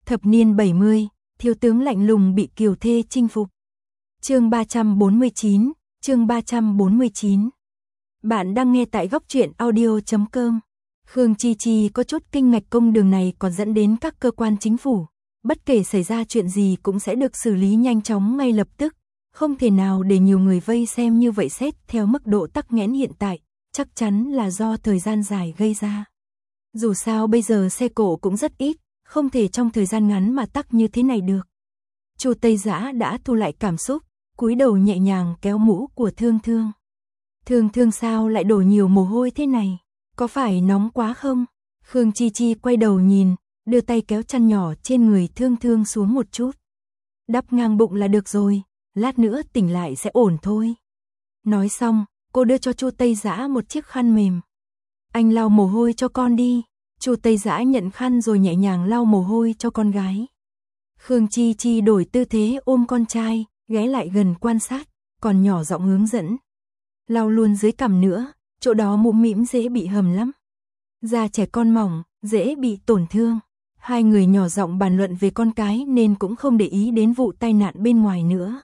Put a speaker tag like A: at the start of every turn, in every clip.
A: Thập niên 70, thiếu tướng lạnh lùng bị kiều thê chinh phục. Chương 349, chương 349. Bạn đang nghe tại góc truyện audio.com. Khương Chi Chi có chút kinh ngạc, công đường này còn dẫn đến các cơ quan chính phủ. Bất kể xảy ra chuyện gì cũng sẽ được xử lý nhanh chóng ngay lập tức. Không thể nào để nhiều người vây xem như vậy. Xét theo mức độ tắc nghẽn hiện tại, chắc chắn là do thời gian dài gây ra. Dù sao bây giờ xe cộ cũng rất ít, không thể trong thời gian ngắn mà tắc như thế này được. Chu Tây Dã đã thu lại cảm xúc, cúi đầu nhẹ nhàng kéo mũ của Thương Thương. Thương Thương sao lại đổ nhiều mồ hôi thế này? Có phải nóng quá không? Khương Chi Chi quay đầu nhìn, đưa tay kéo chăn nhỏ trên người Thương Thương xuống một chút. Đắp ngang bụng là được rồi, lát nữa tỉnh lại sẽ ổn thôi. Nói xong, cô đưa cho Chu Tây Dã một chiếc khăn mềm. Anh lau mồ hôi cho con đi. Chu Tây Dã nhận khăn rồi nhẹ nhàng lau mồ hôi cho con gái. Khương Chi Chi đổi tư thế ôm con trai, ghé lại gần quan sát, còn nhỏ giọng hướng dẫn. Lau luôn dưới cằm nữa, chỗ đó mũm mĩm dễ bị hầm lắm. Da trẻ con mỏng, dễ bị tổn thương. Hai người nhỏ giọng bàn luận về con cái nên cũng không để ý đến vụ tai nạn bên ngoài nữa.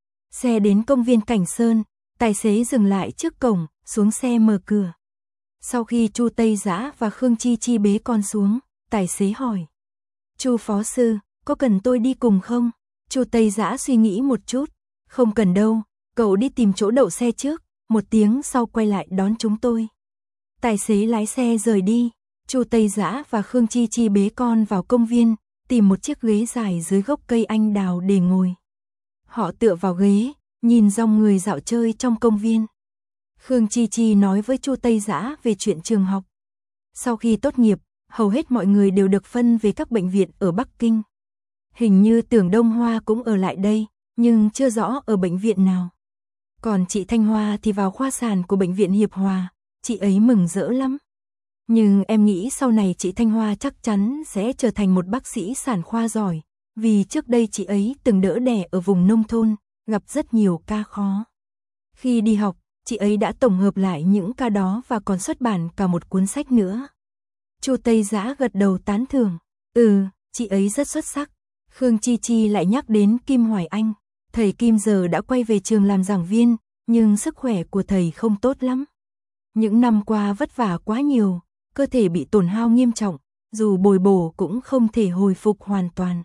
A: Xe đến công viên Cảnh Sơn, tài xế dừng lại trước cổng, xuống xe mở cửa. Sau khi Chu Tây Dã và Khương Chi Chi bế con xuống, tài xế hỏi. Chu phó sư, có cần tôi đi cùng không? Chu Tây Dã suy nghĩ một chút. Không cần đâu, cậu đi tìm chỗ đậu xe trước, 1 tiếng sau quay lại đón chúng tôi. Tài xế lái xe rời đi. Chu Tây Dã và Khương Chi Chi bế con vào công viên, tìm một chiếc ghế dài dưới gốc cây anh đào để ngồi. Họ tựa vào ghế, nhìn dòng người dạo chơi trong công viên. Khương Chi Chi nói với Chu Tây Dã về chuyện trường học. Sau khi tốt nghiệp, hầu hết mọi người đều được phân về các bệnh viện ở Bắc Kinh. Hình như Tưởng Đông Hoa cũng ở lại đây, nhưng chưa rõ ở bệnh viện nào. Còn chị Thanh Hoa thì vào khoa sản của bệnh viện Hiệp Hòa, chị ấy mừng rỡ lắm. Nhưng em nghĩ sau này chị Thanh Hoa chắc chắn sẽ trở thành một bác sĩ sản khoa giỏi, vì trước đây chị ấy từng đỡ đẻ ở vùng nông thôn, gặp rất nhiều ca khó. Khi đi học, chị ấy đã tổng hợp lại những ca đó và còn xuất bản cả một cuốn sách nữa. Chu Tây Dã gật đầu tán thưởng. Chị ấy rất xuất sắc. Khương Chi Chi lại nhắc đến Kim Hoài Anh. Thầy Kim giờ đã quay về trường làm giảng viên, nhưng sức khỏe của thầy không tốt lắm. Những năm qua vất vả quá nhiều, cơ thể bị tổn hao nghiêm trọng, dù bồi bổ cũng không thể hồi phục hoàn toàn.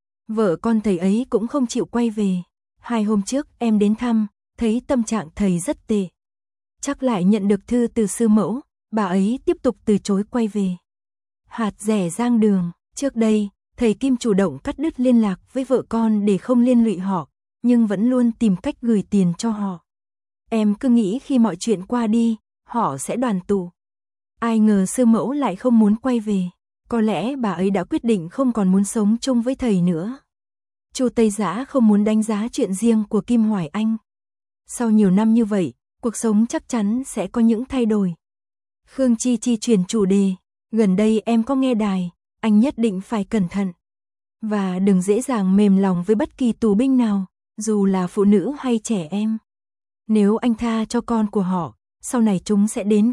A: Vợ con thầy ấy cũng không chịu quay về. 2 hôm trước em đến thăm, thấy tâm trạng thầy rất tệ. Chắc lại nhận được thư từ sư mẫu, bà ấy tiếp tục từ chối quay về. Hạt rẻ Giang Đường, trước đây, thầy Kim chủ động cắt đứt liên lạc với vợ con để không liên lụy họ, nhưng vẫn luôn tìm cách gửi tiền cho họ. Em cứ nghĩ khi mọi chuyện qua đi, họ sẽ đoàn tụ. Ai ngờ sư mẫu lại không muốn quay về, có lẽ bà ấy đã quyết định không còn muốn sống chung với thầy nữa. Chu Tây Dã không muốn đánh giá chuyện riêng của Kim Hoài Anh. Sau nhiều năm như vậy, cuộc sống chắc chắn sẽ có những thay đổi. Khương Chi Chi chuyển chủ đề, gần đây em có nghe đài, anh nhất định phải cẩn thận. Và đừng dễ dàng mềm lòng với bất kỳ tù binh nào, dù là phụ nữ hay trẻ em. Nếu anh tha cho con của họ, sau này chúng sẽ đến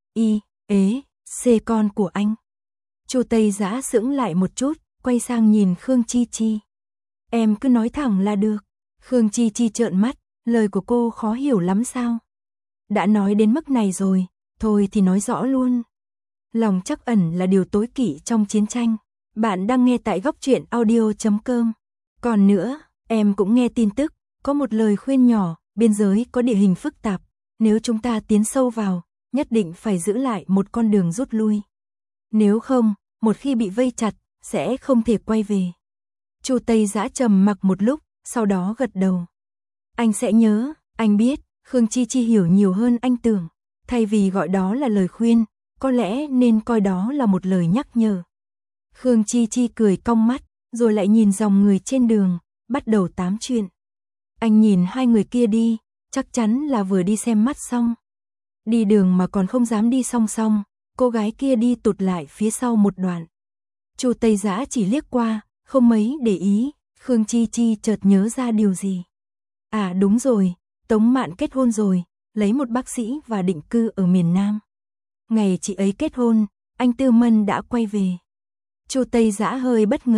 A: C con của anh. Chu Tây Dã sững lại một chút, quay sang nhìn Khương Chi Chi. Em cứ nói thẳng là được. Khương Chi Chi trợn mắt, lời của cô khó hiểu lắm sao? Đã nói đến mức này rồi, thôi thì nói rõ luôn. Lòng trắc ẩn là điều tối kỵ trong chiến tranh. Bạn đang nghe tại góc truyện audio.com. Còn nữa, em cũng nghe tin tức, có một lời khuyên nhỏ, biên giới có địa hình phức tạp. Nếu chúng ta tiến sâu vào, nhất định phải giữ lại một con đường rút lui. Nếu không, một khi bị vây chặt, sẽ không thể quay về. Chu Tây Dã trầm mặc một lúc, sau đó gật đầu. Anh sẽ nhớ, anh biết. Khương Chi Chi hiểu nhiều hơn anh tưởng. Thay vì gọi đó là lời khuyên, có lẽ nên coi đó là một lời nhắc nhở. Khương Chi Chi cười cong mắt, rồi lại nhìn dòng người trên đường, bắt đầu tám chuyện. Anh nhìn hai người kia đi, chắc chắn là vừa đi xem mắt xong. Đi đường mà còn không dám đi song song, cô gái kia đi tụt lại phía sau một đoạn. Chu Tây Dã chỉ liếc qua, không mấy để ý. Khương Chi Chi chợt nhớ ra điều gì. À đúng rồi, Tống Mạn kết hôn rồi, lấy một bác sĩ và định cư ở miền Nam. Ngày chị ấy kết hôn, anh Tư Mân đã quay về. Chu Tây Dã hơi bất ngờ.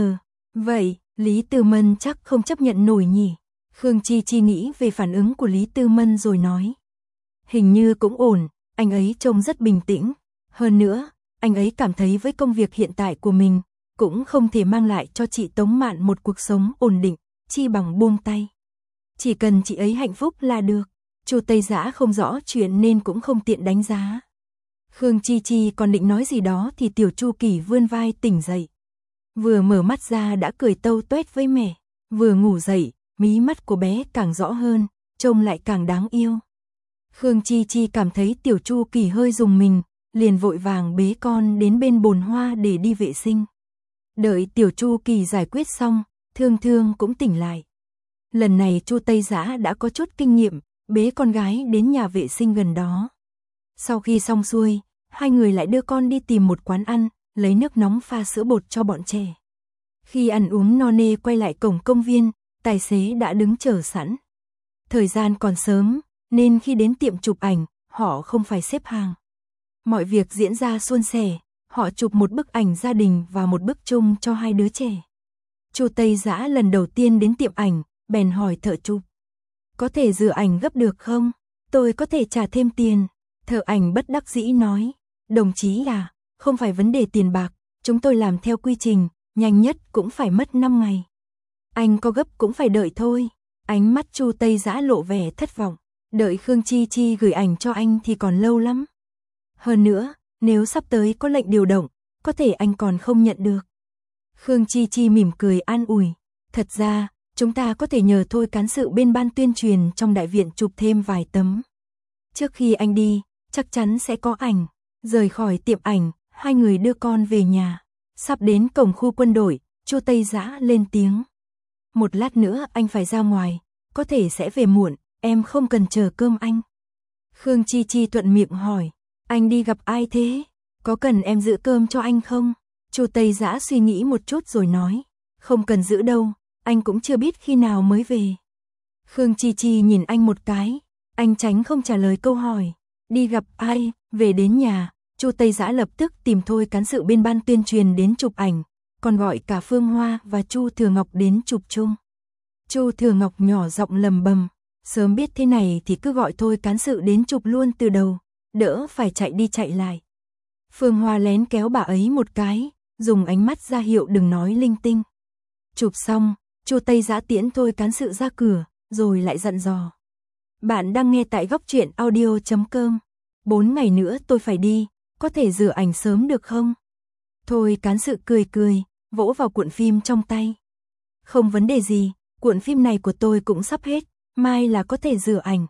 A: Vậy, Lý Tư Mân chắc không chấp nhận nổi nhỉ? Khương Chi Chi nghĩ về phản ứng của Lý Tư Mân rồi nói. Hình như cũng ổn, anh ấy trông rất bình tĩnh. Hơn nữa, anh ấy cảm thấy với công việc hiện tại của mình, cũng không thể mang lại cho chị Tống Mạn một cuộc sống ổn định, chi bằng buông tay. Chỉ cần chị ấy hạnh phúc là được. Chu Tây Dã không rõ chuyện nên cũng không tiện đánh giá. Khương Chi Chi còn định nói gì đó thì Tiểu Chu Kỳ vươn vai tỉnh dậy. Vừa mở mắt ra đã cười tâu tuét với mẹ. Vừa ngủ dậy, mí mắt của bé càng rõ hơn, trông lại càng đáng yêu. Khương Chi Chi cảm thấy Tiểu Chu Kỳ hơi rùng mình, liền vội vàng bế con đến bên bồn hoa để đi vệ sinh. Đợi Tiểu Chu Kỳ giải quyết xong, Thương Thương cũng tỉnh lại. Lần này Chu Tây Dã đã có chút kinh nghiệm, bế con gái đến nhà vệ sinh gần đó. Sau khi xong xuôi, hai người lại đưa con đi tìm một quán ăn, lấy nước nóng pha sữa bột cho bọn trẻ. Khi ăn uống no nê quay lại cổng công viên, tài xế đã đứng chờ sẵn. Thời gian còn sớm, nên khi đến tiệm chụp ảnh, họ không phải xếp hàng. Mọi việc diễn ra suôn sẻ, họ chụp một bức ảnh gia đình và một bức chung cho hai đứa trẻ. Chu Tây Dã lần đầu tiên đến tiệm ảnh, bèn hỏi thợ chụp. Có thể rửa ảnh gấp được không? Tôi có thể trả thêm tiền. Thợ ảnh bất đắc dĩ nói. Đồng chí à, không phải vấn đề tiền bạc, chúng tôi làm theo quy trình, nhanh nhất cũng phải mất 5 ngày. Anh có gấp cũng phải đợi thôi. Ánh mắt Chu Tây Dã lộ vẻ thất vọng. Đợi Khương Chi Chi gửi ảnh cho anh thì còn lâu lắm. Hơn nữa, nếu sắp tới có lệnh điều động, có thể anh còn không nhận được. Khương Chi Chi mỉm cười an ủi. Thật ra, chúng ta có thể nhờ Thôi cán sự bên ban tuyên truyền trong đại viện chụp thêm vài tấm. Trước khi anh đi, chắc chắn sẽ có ảnh. Rời khỏi tiệm ảnh, hai người đưa con về nhà. Sắp đến cổng khu quân đội, Chu Tây Dã lên tiếng. Một lát nữa anh phải ra ngoài, có thể sẽ về muộn, em không cần chờ cơm anh. Khương Chi Chi thuận miệng hỏi, anh đi gặp ai thế? Có cần em giữ cơm cho anh không? Chu Tây Dã suy nghĩ một chút rồi nói, không cần giữ đâu, anh cũng chưa biết khi nào mới về. Khương Chi Chi nhìn anh một cái, anh tránh không trả lời câu hỏi. Đi gặp ai? Về đến nhà, Chu Tây Dã lập tức tìm Thôi cán sự bên ban tuyên truyền đến chụp ảnh, còn gọi cả Phương Hoa và Chu Thừa Ngọc đến chụp chung. Chu Thừa Ngọc nhỏ giọng lầm bầm, sớm biết thế này thì cứ gọi Thôi cán sự đến chụp luôn từ đầu, đỡ phải chạy đi chạy lại. Phương Hoa lén kéo bà ấy một cái, dùng ánh mắt ra hiệu đừng nói linh tinh. Chụp xong, Chu Tây Dã tiễn Thôi cán sự ra cửa, rồi lại dặn dò. Bạn đang nghe tại góc truyện audio.com. 4 ngày nữa tôi phải đi, có thể rửa ảnh sớm được không? Thôi cán sự cười cười, vỗ vào cuộn phim trong tay. Không vấn đề gì, cuộn phim này của tôi cũng sắp hết, mai là có thể rửa ảnh.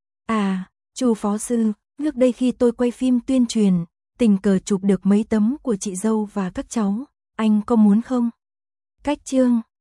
A: À, Chu phó sư, trước đây khi tôi quay phim tuyên truyền, tình cờ chụp được mấy tấm của chị dâu và các cháu, anh có muốn không? Cách chương